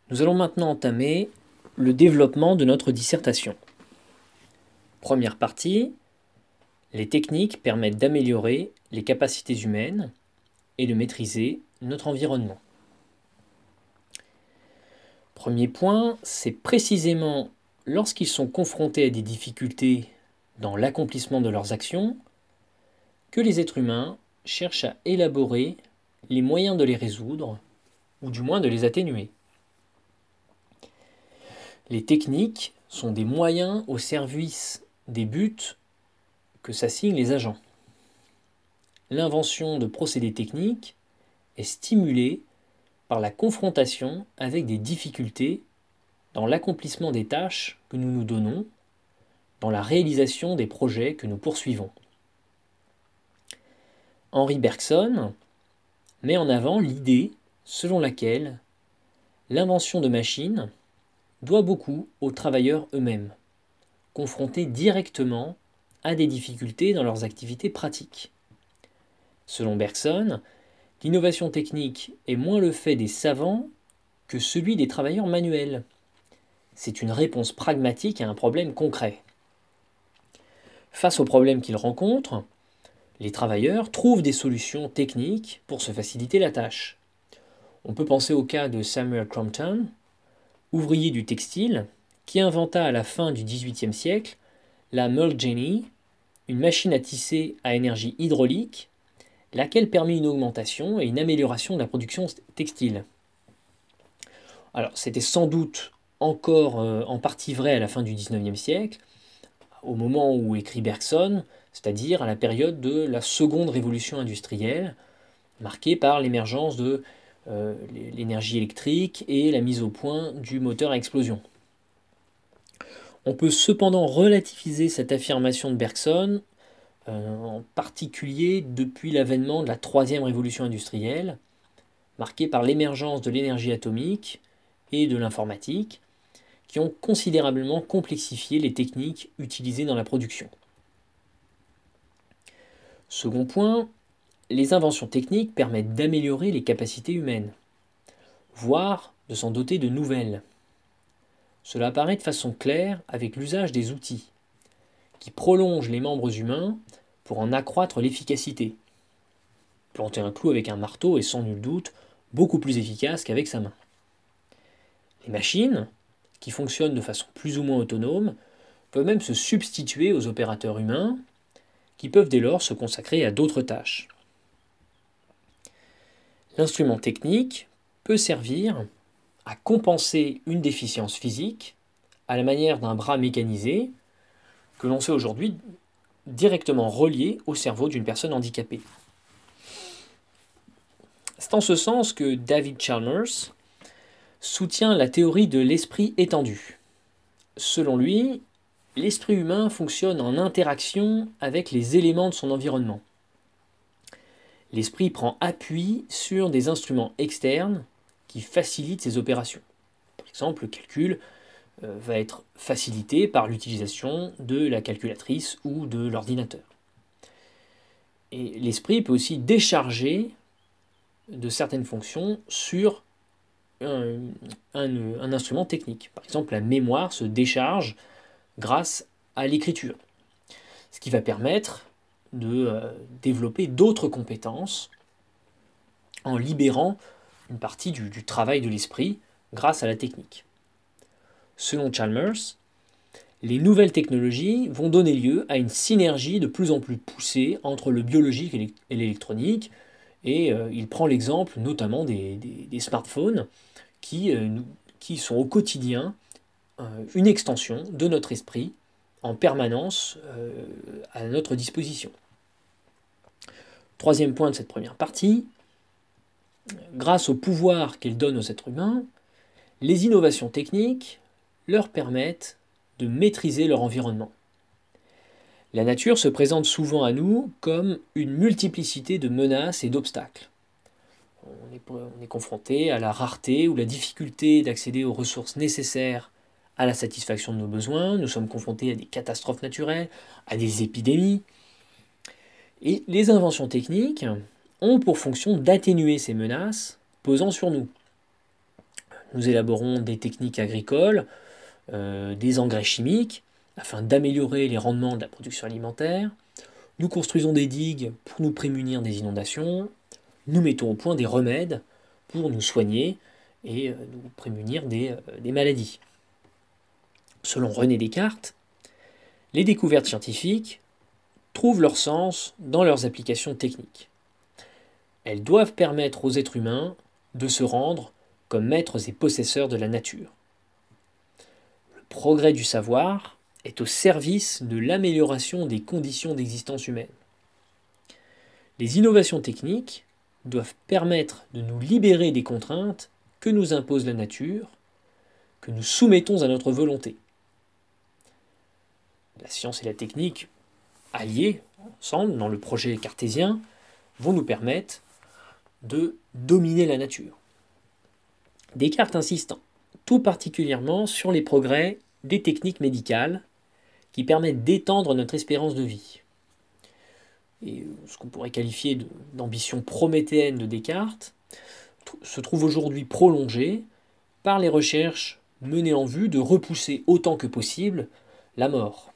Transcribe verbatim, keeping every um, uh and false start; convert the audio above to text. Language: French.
Nous allons maintenant entamer le développement de notre dissertation. Première partie, les techniques permettent d'améliorer les capacités humaines et de maîtriser notre environnement. Premier point, c'est précisément lorsqu'ils sont confrontés à des difficultés dans l'accomplissement de leurs actions que les êtres humains cherchent à élaborer les moyens de les résoudre, ou du moins de les atténuer. Les techniques sont des moyens au service des buts que s'assignent les agents. L'invention de procédés techniques est stimulée par la confrontation avec des difficultés dans l'accomplissement des tâches que nous nous donnons, dans la réalisation des projets que nous poursuivons. Henri Bergson met en avant l'idée selon laquelle l'invention de machines doit beaucoup aux travailleurs eux-mêmes, confrontés directement à des difficultés dans leurs activités pratiques. Selon Bergson, l'innovation technique est moins le fait des savants que celui des travailleurs manuels. C'est une réponse pragmatique à un problème concret. Face aux problèmes qu'ils rencontrent, les travailleurs trouvent des solutions techniques pour se faciliter la tâche. On peut penser au cas de Samuel Crompton, ouvrier du textile, qui inventa à la fin du dix-huitième siècle la Merle Jenny, une machine à tisser à énergie hydraulique, laquelle permit une augmentation et une amélioration de la production textile. Alors, c'était sans doute encore euh, en partie vrai à la fin du dix-neuvième siècle, au moment où écrit Bergson, c'est-à-dire à la période de la seconde révolution industrielle, marquée par l'émergence de euh, l'énergie électrique et la mise au point du moteur à explosion. On peut cependant relativiser cette affirmation de Bergson, euh, en particulier depuis l'avènement de la troisième révolution industrielle, marquée par l'émergence de l'énergie atomique et de l'informatique, qui ont considérablement complexifié les techniques utilisées dans la production. Second point, les inventions techniques permettent d'améliorer les capacités humaines, voire de s'en doter de nouvelles. Cela apparaît de façon claire avec l'usage des outils, qui prolongent les membres humains pour en accroître l'efficacité. Planter un clou avec un marteau est sans nul doute beaucoup plus efficace qu'avec sa main. Les machines, qui fonctionnent de façon plus ou moins autonome, peuvent même se substituer aux opérateurs humains, qui peuvent dès lors se consacrer à d'autres tâches. L'instrument technique peut servir à compenser une déficience physique à la manière d'un bras mécanisé que l'on sait aujourd'hui directement relié au cerveau d'une personne handicapée. C'est en ce sens que David Chalmers soutient la théorie de l'esprit étendu. Selon lui, l'esprit humain fonctionne en interaction avec les éléments de son environnement. L'esprit prend appui sur des instruments externes qui facilitent ses opérations. Par exemple, le calcul euh, va être facilité par l'utilisation de la calculatrice ou de l'ordinateur. Et l'esprit peut aussi décharger de certaines fonctions sur un, un, un instrument technique. Par exemple, la mémoire se décharge grâce à l'écriture, ce qui va permettre de euh, développer d'autres compétences en libérant une partie du, du travail de l'esprit grâce à la technique. Selon Chalmers, les nouvelles technologies vont donner lieu à une synergie de plus en plus poussée entre le biologique et l'électronique, et euh, il prend l'exemple notamment des, des, des smartphones qui, euh, nous, qui sont au quotidien euh, une extension de notre esprit en permanence euh, à notre disposition. Troisième point de cette première partie, grâce au pouvoir qu'elles donnent aux êtres humains, les innovations techniques leur permettent de maîtriser leur environnement. La nature se présente souvent à nous comme une multiplicité de menaces et d'obstacles. On est, on est confronté à la rareté ou la difficulté d'accéder aux ressources nécessaires à la satisfaction de nos besoins. Nous sommes confrontés à des catastrophes naturelles, à des épidémies. Et les inventions techniques ont pour fonction d'atténuer ces menaces pesant sur nous. Nous élaborons des techniques agricoles, euh, des engrais chimiques, afin d'améliorer les rendements de la production alimentaire. Nous construisons des digues pour nous prémunir des inondations. Nous mettons au point des remèdes pour nous soigner et euh, nous prémunir des, euh, des maladies. Selon René Descartes, les découvertes scientifiques trouvent leur sens dans leurs applications techniques. Elles doivent permettre aux êtres humains de se rendre comme maîtres et possesseurs de la nature. Le progrès du savoir est au service de l'amélioration des conditions d'existence humaine. Les innovations techniques doivent permettre de nous libérer des contraintes que nous impose la nature, que nous soumettons à notre volonté. La science et la technique, alliées ensemble dans le projet cartésien, vont nous permettre de dominer la nature. Descartes insiste tout particulièrement sur les progrès des techniques médicales qui permettent d'étendre notre espérance de vie. Et ce qu'on pourrait qualifier de, d'ambition prométhéenne de Descartes se trouve aujourd'hui prolongée par les recherches menées en vue de repousser autant que possible la mort.